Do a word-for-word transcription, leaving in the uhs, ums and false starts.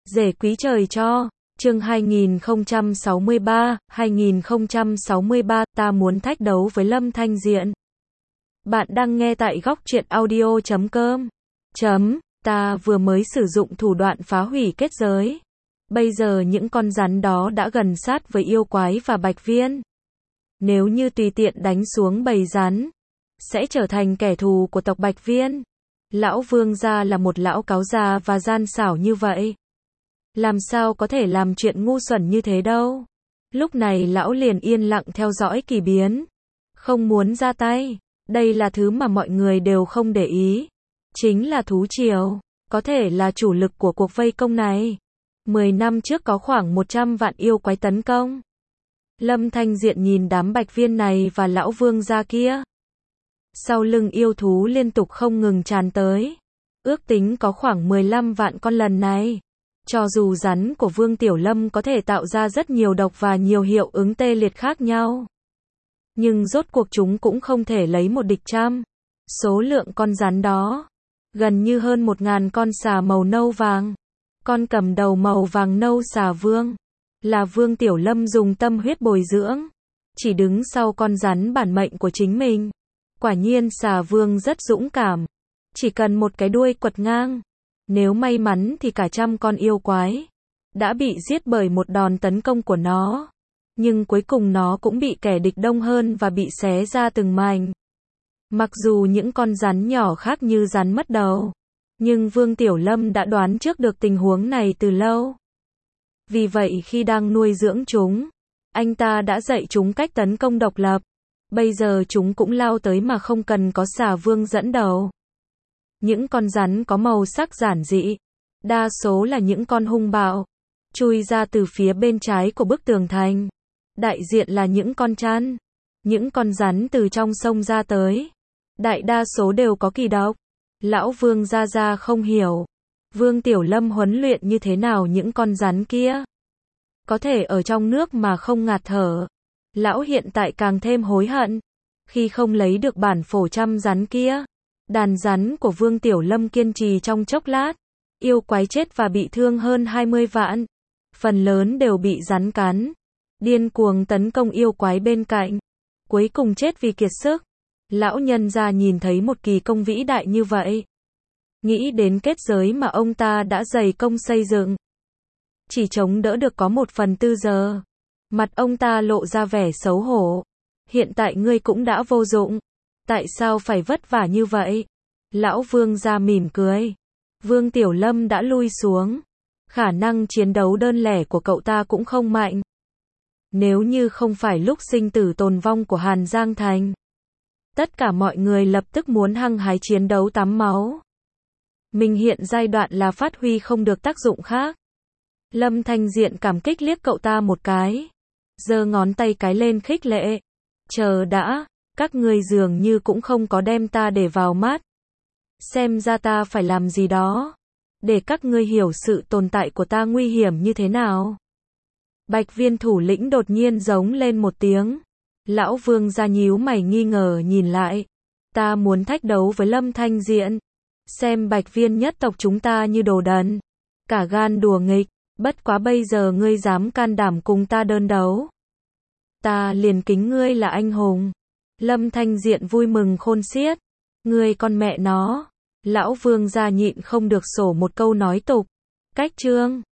Rể quý trời cho. Chương hai nghìn không trăm sáu mươi ba, hai nghìn không trăm sáu mươi ba, ta muốn thách đấu với Lâm Thanh Diện. Bạn đang nghe tại góc truyện audio chấm com. Chấm, ta vừa mới sử dụng thủ đoạn phá hủy kết giới. Bây giờ những con rắn đó đã gần sát với yêu quái và Bạch Viên. Nếu như tùy tiện đánh xuống bầy rắn, sẽ trở thành kẻ thù của tộc Bạch Viên. Lão Vương gia là một lão cáo già và gian xảo như vậy. Làm sao có thể làm chuyện ngu xuẩn như thế đâu. Lúc này lão liền yên lặng theo dõi kỳ biến. Không muốn ra tay. Đây là thứ mà mọi người đều không để ý. Chính là thú triều. Có thể là chủ lực của cuộc vây công này. Mười năm trước có khoảng một trăm vạn yêu quái tấn công. Lâm Thanh Diện nhìn đám Bạch Viên này và lão Vương gia kia. Sau lưng yêu thú liên tục không ngừng tràn tới. Ước tính có khoảng mười lăm vạn con lần này. Cho dù rắn của Vương Tiểu Lâm có thể tạo ra rất nhiều độc và nhiều hiệu ứng tê liệt khác nhau. Nhưng rốt cuộc chúng cũng không thể lấy một địch trăm. Số lượng con rắn đó, gần như hơn một ngàn con xà màu nâu vàng. Con cầm đầu màu vàng nâu xà vương, là Vương Tiểu Lâm dùng tâm huyết bồi dưỡng. Chỉ đứng sau con rắn bản mệnh của chính mình. Quả nhiên xà vương rất dũng cảm. Chỉ cần một cái đuôi quật ngang. Nếu may mắn thì cả trăm con yêu quái đã bị giết bởi một đòn tấn công của nó. Nhưng cuối cùng nó cũng bị kẻ địch đông hơn và bị xé ra từng mảnh. Mặc dù những con rắn nhỏ khác như rắn mất đầu, nhưng Vương Tiểu Lâm đã đoán trước được tình huống này từ lâu. Vì vậy khi đang nuôi dưỡng chúng, anh ta đã dạy chúng cách tấn công độc lập. Bây giờ chúng cũng lao tới mà không cần có xà vương dẫn đầu. Những con rắn có màu sắc giản dị, đa số là những con hung bạo, chui ra từ phía bên trái của bức tường thành. Đại diện là những con chăn, những con rắn từ trong sông ra tới. Đại đa số đều có kỳ độc. Lão Vương gia gia không hiểu, Vương Tiểu Lâm huấn luyện như thế nào những con rắn kia. Có thể ở trong nước mà không ngạt thở. Lão hiện tại càng thêm hối hận, khi không lấy được bản phổ trăm rắn kia. Đàn rắn của Vương Tiểu Lâm kiên trì trong chốc lát. Yêu quái chết và bị thương hơn hai mươi vạn. Phần lớn đều bị rắn cắn. Điên cuồng tấn công yêu quái bên cạnh. Cuối cùng chết vì kiệt sức. Lão nhân gia nhìn thấy một kỳ công vĩ đại như vậy. Nghĩ đến kết giới mà ông ta đã dày công xây dựng. Chỉ chống đỡ được có một phần tư giờ. Mặt ông ta lộ ra vẻ xấu hổ. Hiện tại ngươi cũng đã vô dụng. Tại sao phải vất vả như vậy? Lão Vương gia mỉm cười. Vương Tiểu Lâm đã lui xuống. Khả năng chiến đấu đơn lẻ của cậu ta cũng không mạnh. Nếu như không phải lúc sinh tử tồn vong của Hàn Giang Thành, tất cả mọi người lập tức muốn hăng hái chiến đấu tắm máu. Mình hiện giai đoạn là phát huy không được tác dụng khác. Lâm Thanh Diện cảm kích liếc cậu ta một cái. Giơ ngón tay cái lên khích lệ. Chờ đã, các ngươi dường như cũng không có đem ta để vào mắt. Xem ra ta phải làm gì đó, để các ngươi hiểu sự tồn tại của ta nguy hiểm như thế nào. Bạch Viên thủ lĩnh đột nhiên giống lên một tiếng. Lão Vương gia nhíu mày nghi ngờ nhìn lại. Ta muốn thách đấu với Lâm Thanh Diện. Xem Bạch Viên nhất tộc chúng ta như đồ đần. Cả gan đùa nghịch. Bất quá bây giờ ngươi dám can đảm cùng ta đơn đấu. Ta liền kính ngươi là anh hùng. Lâm Thanh Diện vui mừng khôn xiết. Ngươi con mẹ nó. Lão Vương gia nhịn không được sổ một câu nói tục. Cách chương.